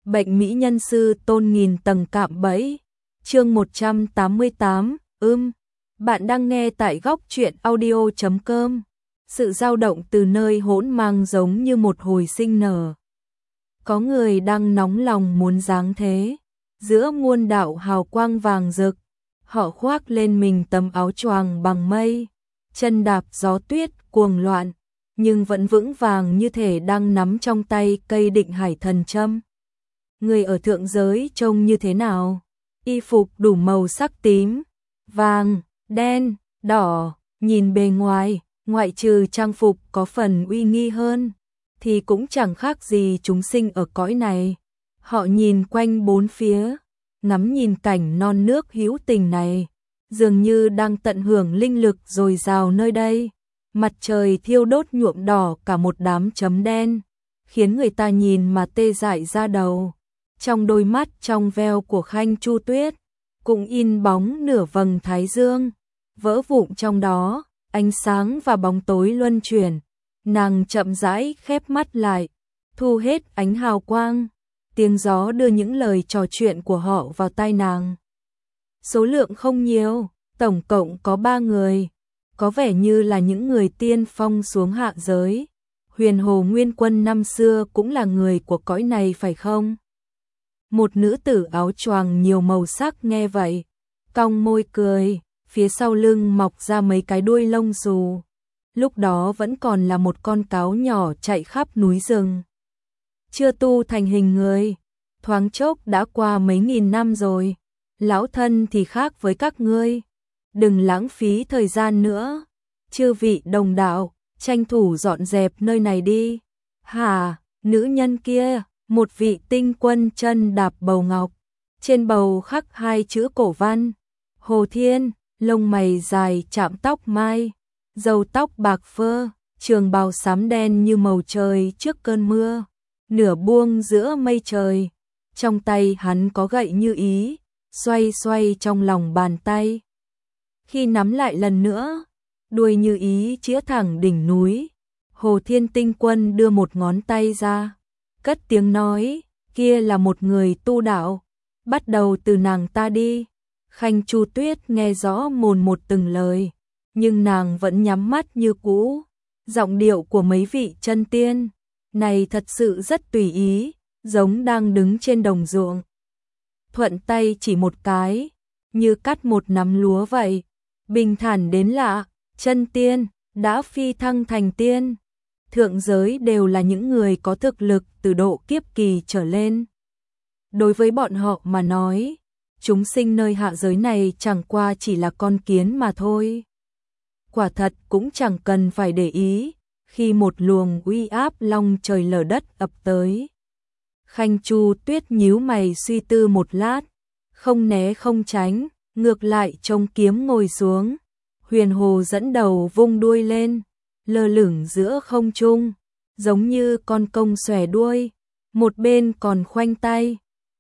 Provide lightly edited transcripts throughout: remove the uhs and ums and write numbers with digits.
Bệnh mỹ nhân sư tôn nghìn tầng cạm bẫy. Chương 188, Bạn đang nghe tại góc truyện audio.com. Sự dao động từ nơi hỗn mang giống như một hồi sinh nở. Có người đang nóng lòng muốn giáng thế. Giữa muôn đạo hào quang vàng rực, họ khoác lên mình tấm áo choàng bằng mây, chân đạp gió tuyết cuồng loạn, nhưng vẫn vững vàng như thể đang nắm trong tay cây định hải thần châm. Người ở thượng giới trông như thế nào? Y phục đủ màu sắc tím, vàng, đen, đỏ, nhìn bề ngoài, ngoại trừ trang phục có phần uy nghi hơn, thì cũng chẳng khác gì chúng sinh ở cõi này. Họ nhìn quanh bốn phía, ngắm nhìn cảnh non nước hữu tình này, dường như đang tận hưởng linh lực dồi dào nơi đây. Mặt trời thiêu đốt nhuộm đỏ cả một đám chấm đen, khiến người ta nhìn mà tê dại da đầu. Trong đôi mắt trong veo của Khanh Chu Tuyết, cũng in bóng nửa vầng thái dương, vỡ vụn trong đó, ánh sáng và bóng tối luân chuyển. Nàng chậm rãi khép mắt lại, thu hết ánh hào quang. Tiếng gió đưa những lời trò chuyện của họ vào tai nàng. Số lượng không nhiều, tổng cộng có 3 người, có vẻ như là những người tiên phong xuống hạ giới. Huyền Hồ Nguyên Quân năm xưa cũng là người của cõi này phải không? Một nữ tử áo choàng nhiều màu sắc nghe vậy, cong môi cười, phía sau lưng mọc ra mấy cái đuôi lông xù. Lúc đó vẫn còn là một con cáo nhỏ chạy khắp núi rừng. Chưa tu thành hình người, thoáng chốc đã qua mấy nghìn năm rồi. Lão thân thì khác với các ngươi, đừng lãng phí thời gian nữa. Chư vị đồng đạo, tranh thủ dọn dẹp nơi này đi. Hả, nữ nhân kia, một vị tinh quân chân đạp bầu ngọc, trên bầu khắc 2 chữ cổ văn, Hồ Thiên, lông mày dài chạm tóc mai, râu tóc bạc phơ, trường bào xám đen như màu trời trước cơn mưa, nửa buông giữa mây trời. Trong tay hắn có gậy như ý, xoay xoay trong lòng bàn tay. Khi nắm lại lần nữa, đuôi như ý chĩa thẳng đỉnh núi. Hồ Thiên tinh quân đưa một ngón tay ra, cất tiếng nói, kia là một người tu đạo, bắt đầu từ nàng ta đi. Khanh Chu Tuyết nghe rõ mồn một từng lời, nhưng nàng vẫn nhắm mắt như cũ. Giọng điệu của mấy vị chân tiên này thật sự rất tùy ý, giống đang đứng trên đồng ruộng. Thuận tay chỉ một cái, như cắt một nắm lúa vậy, bình thản đến lạ. Chân tiên đã phi thăng thành tiên, thượng giới đều là những người có thực lực từ độ kiếp kỳ trở lên. Đối với bọn họ mà nói, chúng sinh nơi hạ giới này chẳng qua chỉ là con kiến mà thôi. Quả thật cũng chẳng cần phải để ý, khi một luồng uy áp long trời lở đất ập tới. Khanh Chu Tuyết nhíu mày suy tư một lát, không né không tránh, ngược lại trông kiếm ngồi xuống. Huyền Hồ dẫn đầu vung đuôi lên, lơ lửng giữa không trung, giống như con công xòe đuôi, một bên còn khoanh tay,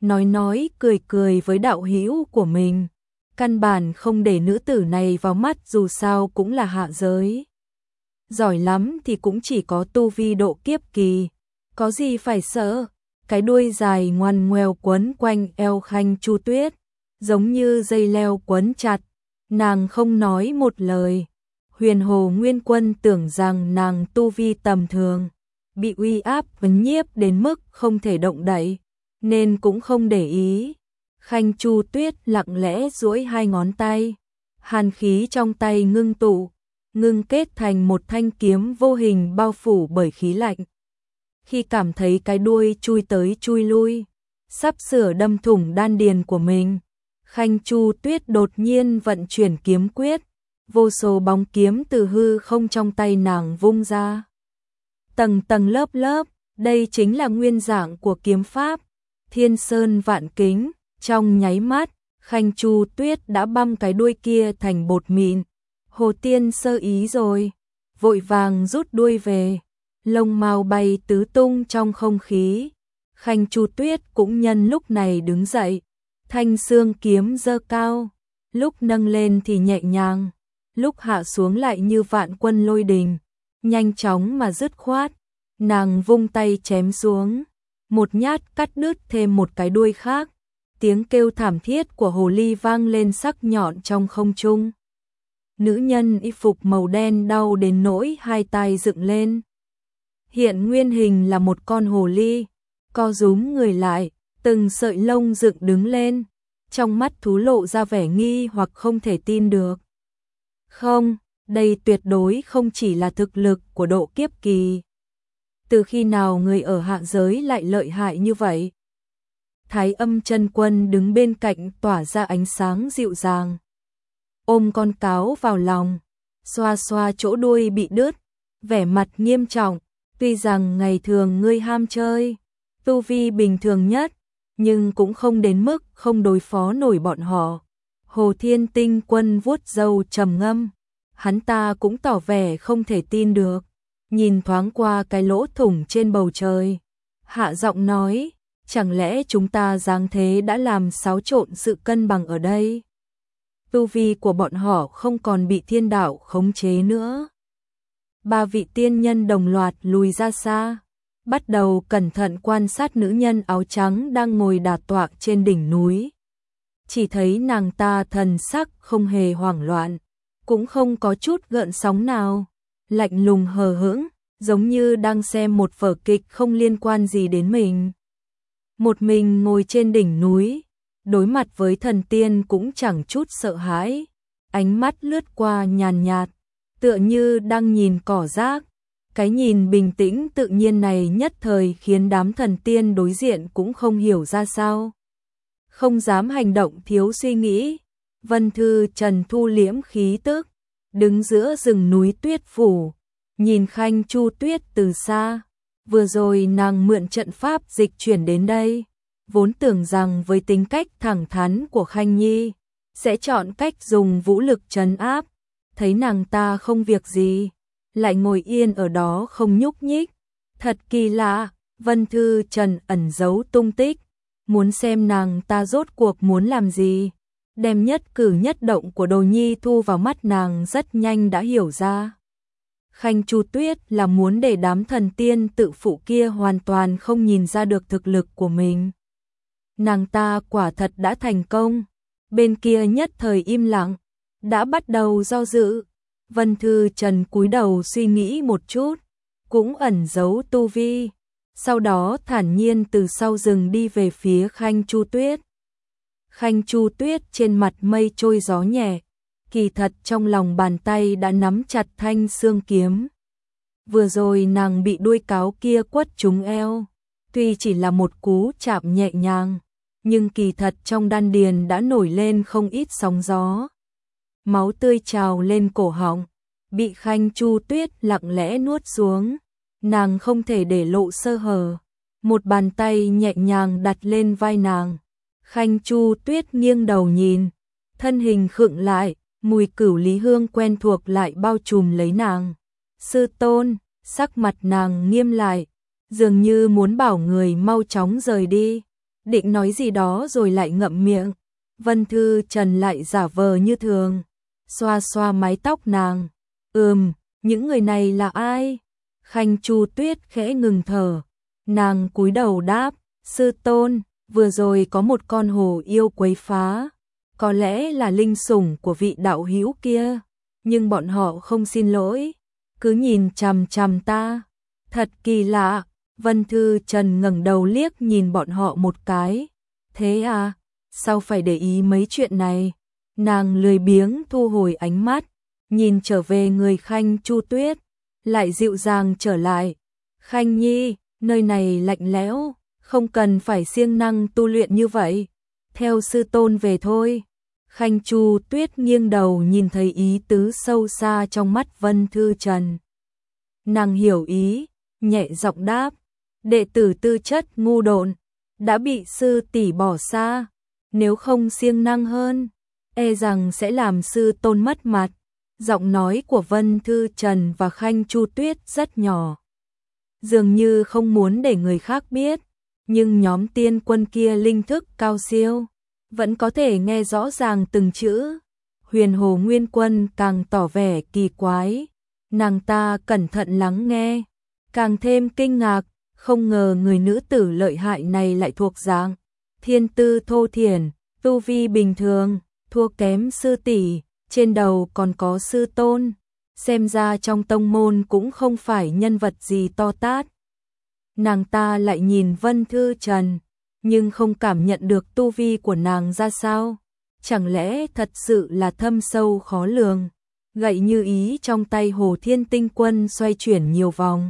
nói cười cười với đạo hữu của mình. Căn bản không để nữ tử này vào mắt, dù sao cũng là hạ giới. Giỏi lắm thì cũng chỉ có tu vi độ kiếp kỳ, có gì phải sợ. Cái đuôi dài ngoằn ngoèo quấn quanh eo Khanh Chu Tuyết, giống như dây leo quấn chặt. Nàng không nói một lời. Huyền Hồ Nguyên Quân tưởng rằng nàng tu vi tầm thường, bị uy áp vấn nhiếp đến mức không thể động đậy, nên cũng không để ý. Khanh Chu Tuyết lặng lẽ duỗi 2 ngón tay, hàn khí trong tay ngưng tụ, ngưng kết thành một thanh kiếm vô hình bao phủ bởi khí lạnh. Khi cảm thấy cái đuôi chui tới chui lui, sắp sửa đâm thủng đan điền của mình, Khanh Chu Tuyết đột nhiên vận chuyển kiếm quyết, vô số bóng kiếm từ hư không trong tay nàng vung ra. Tầng tầng lớp lớp, đây chính là nguyên dạng của kiếm pháp, thiên sơn vạn kính. Trong nháy mắt, Khanh Chu Tuyết đã băm cái đuôi kia thành bột mịn. Hồ Tiên sơ ý rồi, vội vàng rút đuôi về, lông mao bay tứ tung trong không khí. Khanh Chu Tuyết cũng nhân lúc này đứng dậy, thanh xương kiếm giơ cao, lúc nâng lên thì nhẹ nhàng, lúc hạ xuống lại như vạn quân lôi đình, nhanh chóng mà dứt khoát. Nàng vung tay chém xuống, một nhát cắt đứt thêm một cái đuôi khác. Tiếng kêu thảm thiết của hồ ly vang lên sắc nhọn trong không trung. Nữ nhân y phục màu đen đau đến nỗi hai tay dựng lên. Hiện nguyên hình là một con hồ ly, co rúm người lại, từng sợi lông dựng đứng lên. Trong mắt thú lộ ra vẻ nghi hoặc không thể tin được. Không, đây tuyệt đối không chỉ là thực lực của độ kiếp kỳ. Từ khi nào người ở hạ giới lại lợi hại như vậy? Thái Âm Chân Quân đứng bên cạnh tỏa ra ánh sáng dịu dàng. Ôm con cáo vào lòng, xoa xoa chỗ đuôi bị đứt, vẻ mặt nghiêm trọng. Tuy rằng ngày thường ngươi ham chơi, tu vi bình thường nhất, nhưng cũng không đến mức không đối phó nổi bọn họ. Hồ Thiên Tinh Quân vuốt râu trầm ngâm, hắn ta cũng tỏ vẻ không thể tin được, nhìn thoáng qua cái lỗ thủng trên bầu trời, hạ giọng nói, chẳng lẽ chúng ta giáng thế đã làm xáo trộn sự cân bằng ở đây? Tu vi của bọn họ không còn bị thiên đạo khống chế nữa. Ba vị tiên nhân đồng loạt lùi ra xa, bắt đầu cẩn thận quan sát nữ nhân áo trắng đang ngồi đả tọa trên đỉnh núi. Chỉ thấy nàng ta thần sắc không hề hoảng loạn, cũng không có chút gợn sóng nào, lạnh lùng hờ hững, giống như đang xem một vở kịch không liên quan gì đến mình. Một mình ngồi trên đỉnh núi, đối mặt với thần tiên cũng chẳng chút sợ hãi, ánh mắt lướt qua nhàn nhạt, tựa như đang nhìn cỏ rác. Cái nhìn bình tĩnh tự nhiên này nhất thời khiến đám thần tiên đối diện cũng không hiểu ra sao. Không dám hành động thiếu suy nghĩ, Vân Thư Trần thu liễm khí tức, đứng giữa rừng núi tuyết phủ, nhìn Khanh Chu Tuyết từ xa. Vừa rồi nàng mượn trận pháp dịch chuyển đến đây, vốn tưởng rằng với tính cách thẳng thắn của Khanh Nhi, sẽ chọn cách dùng vũ lực trấn áp, thấy nàng ta không việc gì, lại ngồi yên ở đó không nhúc nhích. Thật kỳ lạ, Vân Thư Trần ẩn giấu tung tích, muốn xem nàng ta rốt cuộc muốn làm gì. Đem nhất cử nhất động của Đồ Nhi thu vào mắt nàng rất nhanh đã hiểu ra. Khanh Chu Tuyết là muốn để đám thần tiên tự phụ kia hoàn toàn không nhìn ra được thực lực của mình. Nàng ta quả thật đã thành công, bên kia nhất thời im lặng, đã bắt đầu do dự. Vân Thư Trần cúi đầu suy nghĩ một chút, cũng ẩn giấu tu vi, sau đó thản nhiên từ sau rừng đi về phía Khanh Chu Tuyết. Khanh Chu Tuyết trên mặt mây trôi gió nhẹ, kỳ thật trong lòng bàn tay đã nắm chặt thanh xương kiếm. Vừa rồi nàng bị đuôi cáo kia quất trúng eo, tuy chỉ là một cú chạm nhẹ nhàng, nhưng kỳ thật trong đan điền đã nổi lên không ít sóng gió. Máu tươi trào lên cổ họng, bị Khanh Chu Tuyết lặng lẽ nuốt xuống, nàng không thể để lộ sơ hở. Một bàn tay nhẹ nhàng đặt lên vai nàng. Khanh Chu Tuyết nghiêng đầu nhìn, thân hình khựng lại, mùi cửu lý hương quen thuộc lại bao trùm lấy nàng. Sư tôn, sắc mặt nàng nghiêm lại, dường như muốn bảo người mau chóng rời đi, định nói gì đó rồi lại ngậm miệng. Vân Thư Trần lại giả vờ như thường, xoa xoa mái tóc nàng. Những người này là ai? Khanh Chu Tuyết khẽ ngừng thở, nàng cúi đầu đáp, sư tôn, vừa rồi có một con hồ yêu quấy phá, có lẽ là linh sủng của vị đạo hữu kia, nhưng bọn họ không xin lỗi, cứ nhìn chằm chằm ta. Thật kỳ lạ. Vân Thư Trần ngẩng đầu liếc nhìn bọn họ một cái. Thế à, sao phải để ý mấy chuyện này? Nàng lười biếng thu hồi ánh mắt, nhìn trở về người Khanh Chu Tuyết, lại dịu dàng trở lại. Khanh Nhi, nơi này lạnh lẽo, không cần phải siêng năng tu luyện như vậy, theo sư tôn về thôi. Khanh Chu Tuyết nghiêng đầu nhìn thấy ý tứ sâu xa trong mắt Vân Thư Trần. Nàng hiểu ý, nhẹ giọng đáp, đệ tử tư chất ngu độn, đã bị sư tỷ bỏ xa, nếu không siêng năng hơn, e rằng sẽ làm sư tôn mất mặt. Giọng nói của Vân Thư Trần và Khanh Chu Tuyết rất nhỏ, dường như không muốn để người khác biết, nhưng nhóm tiên quân kia linh thức cao siêu, vẫn có thể nghe rõ ràng từng chữ. Huyền Hồ Nguyên Quân càng tỏ vẻ kỳ quái, nàng ta cẩn thận lắng nghe, càng thêm kinh ngạc, không ngờ người nữ tử lợi hại này lại thuộc dạng thiên tư thô thiển, tu vi bình thường, thua kém sư tỷ, trên đầu còn có sư tôn, xem ra trong tông môn cũng không phải nhân vật gì to tát. Nàng ta lại nhìn Vân Thư Trần, nhưng không cảm nhận được tu vi của nàng ra sao, chẳng lẽ thật sự là thâm sâu khó lường. Gậy như ý trong tay Hồ Thiên Tinh Quân xoay chuyển nhiều vòng.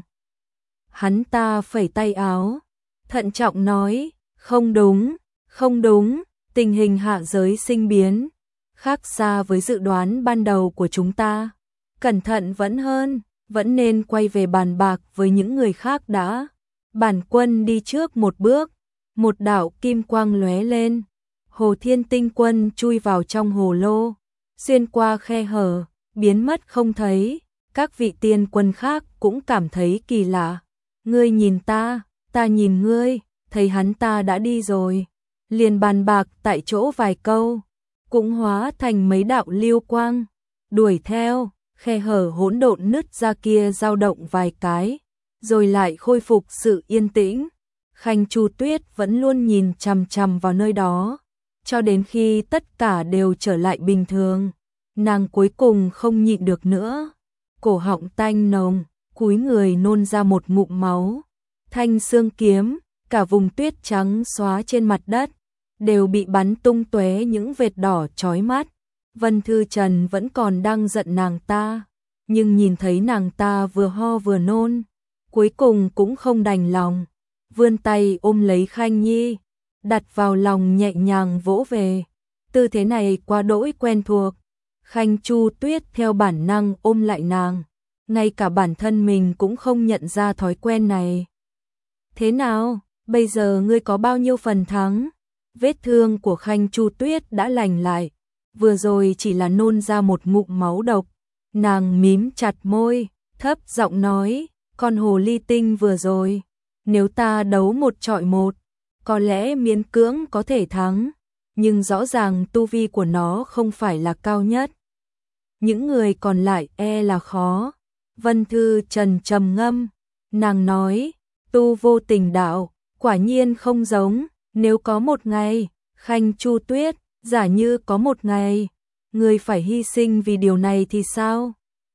Hắn ta phẩy tay áo, thận trọng nói, không đúng, không đúng, tình hình hạ giới sinh biến, khác xa với dự đoán ban đầu của chúng ta. Cẩn thận vẫn hơn, vẫn nên quay về bàn bạc với những người khác đã. Bản quân đi trước một bước, một đạo kim quang lóe lên. Hồ Thiên Tinh Quân chui vào trong hồ lô, xuyên qua khe hở, biến mất không thấy. Các vị tiên quân khác cũng cảm thấy kỳ lạ. Ngươi nhìn ta nhìn ngươi, thấy hắn ta đã đi rồi. Liền bàn bạc tại chỗ vài câu, cũng hóa thành mấy đạo lưu quang, đuổi theo, khe hở hỗn độn nứt ra kia dao động vài cái, rồi lại khôi phục sự yên tĩnh. Khanh Chu Tuyết vẫn luôn nhìn chằm chằm vào nơi đó, cho đến khi tất cả đều trở lại bình thường, nàng cuối cùng không nhịn được nữa, cổ họng tanh nồng, cúi người nôn ra một ngụm máu. Thanh xương kiếm, cả vùng tuyết trắng xóa trên mặt đất, đều bị bắn tung tóe những vệt đỏ chói mắt. Vân Thư Trần vẫn còn đang giận nàng ta, nhưng nhìn thấy nàng ta vừa ho vừa nôn, cuối cùng cũng không đành lòng, vươn tay ôm lấy Khanh Nhi, đặt vào lòng nhẹ nhàng vỗ về. Tư thế này quá đỗi quen thuộc. Khanh Chu Tuyết theo bản năng ôm lại nàng, ngay cả bản thân mình cũng không nhận ra thói quen này. Thế nào, bây giờ ngươi có bao nhiêu phần thắng? Vết thương của Khanh Chu Tuyết đã lành lại, vừa rồi chỉ là nôn ra một ngụm máu độc. Nàng mím chặt môi, thấp giọng nói, con hồ ly tinh vừa rồi, nếu ta đấu một trọi một, có lẽ miễn cưỡng có thể thắng, nhưng rõ ràng tu vi của nó không phải là cao nhất. Những người còn lại e là khó. Vân Thư Trần trầm ngâm, nàng nói, tu vô tình đạo, quả nhiên không giống, nếu có một ngày, Khanh Chu Tuyết, giả như có một ngày, người phải hy sinh vì điều này thì sao?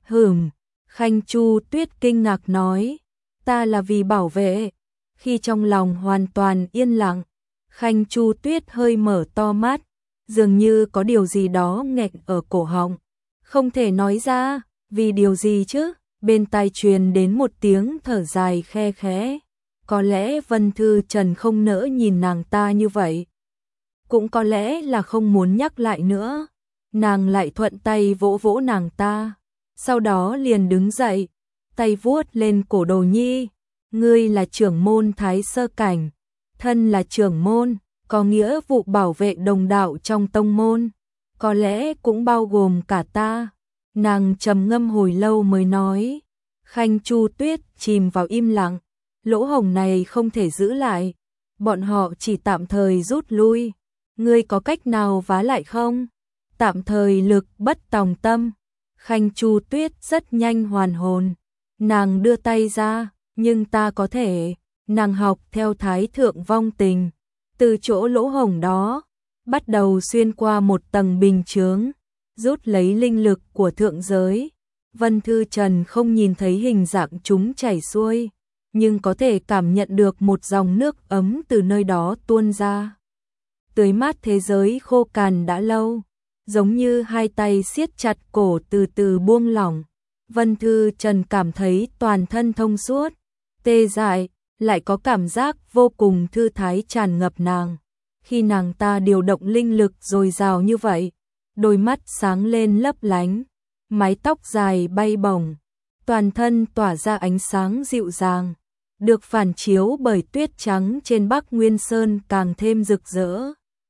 Khanh Chu Tuyết kinh ngạc nói, ta là vì bảo vệ. Khi trong lòng hoàn toàn yên lặng, Khanh Chu Tuyết hơi mở to mắt, dường như có điều gì đó nghẹn ở cổ họng, không thể nói ra, vì điều gì chứ? Bên tai truyền đến một tiếng thở dài khe khẽ. Có lẽ Vân Thư Trần không nỡ nhìn nàng ta như vậy, cũng có lẽ là không muốn nhắc lại nữa. Nàng lại thuận tay vỗ vỗ nàng ta, sau đó liền đứng dậy, tay vuốt lên cổ Đồ Nhi. Ngươi là trưởng môn Thái Sơ Cảnh, thân là trưởng môn, có nghĩa vụ bảo vệ đồng đạo trong tông môn, có lẽ cũng bao gồm cả ta. Nàng trầm ngâm hồi lâu mới nói. Khanh Chu Tuyết chìm vào im lặng, lỗ hổng này không thể giữ lại, bọn họ chỉ tạm thời rút lui. Ngươi có cách nào vá lại không? Tạm thời lực bất tòng tâm. Khanh Chu Tuyết rất nhanh hoàn hồn, nàng đưa tay ra, nhưng ta có thể. Nàng học theo Thái Thượng Vong Tình, từ chỗ lỗ hổng đó bắt đầu xuyên qua một tầng bình chướng, rút lấy linh lực của thượng giới. Vân Thư Trần không nhìn thấy hình dạng chúng chảy xuôi, nhưng có thể cảm nhận được một dòng nước ấm từ nơi đó tuôn ra. Tưới mát thế giới khô cằn đã lâu, giống như hai tay siết chặt cổ từ từ buông lỏng. Vân Thư Trần cảm thấy toàn thân thông suốt, tê dại, lại có cảm giác vô cùng thư thái tràn ngập nàng. Khi nàng ta điều động linh lực dồi dào như vậy, đôi mắt sáng lên lấp lánh, mái tóc dài bay bổng, toàn thân tỏa ra ánh sáng dịu dàng, được phản chiếu bởi tuyết trắng trên Bắc Nguyên Sơn càng thêm rực rỡ.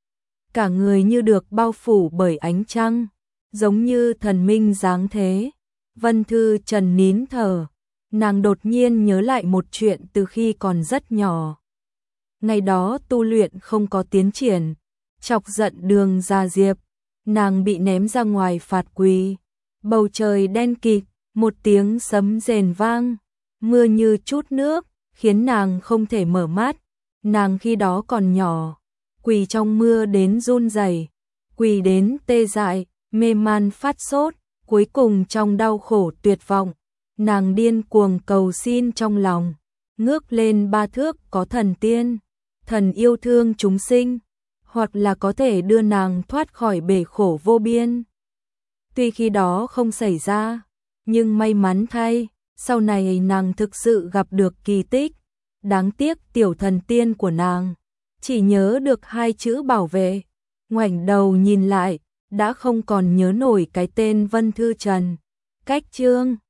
Cả người như được bao phủ bởi ánh trăng, giống như thần minh giáng thế. Vân Thư Trần nín thở, nàng đột nhiên nhớ lại một chuyện từ khi còn rất nhỏ. Ngày đó tu luyện không có tiến triển, chọc giận Đường Gia Diệp, nàng bị ném ra ngoài phạt quỳ. Bầu trời đen kịt, một tiếng sấm rền vang, mưa như chút nước, khiến nàng không thể mở mắt. Nàng khi đó còn nhỏ, quỳ trong mưa đến run rẩy, quỳ đến tê dại, mê man phát sốt, cuối cùng trong đau khổ tuyệt vọng, nàng điên cuồng cầu xin trong lòng, ngước lên 3 thước có thần tiên, thần yêu thương chúng sinh, hoặc là có thể đưa nàng thoát khỏi bể khổ vô biên. Tuy khi đó không xảy ra, nhưng may mắn thay, sau này nàng thực sự gặp được kỳ tích. Đáng tiếc tiểu thần tiên của nàng chỉ nhớ được 2 chữ bảo vệ, ngoảnh đầu nhìn lại, đã không còn nhớ nổi cái tên Vân Thư Trần. Cách chương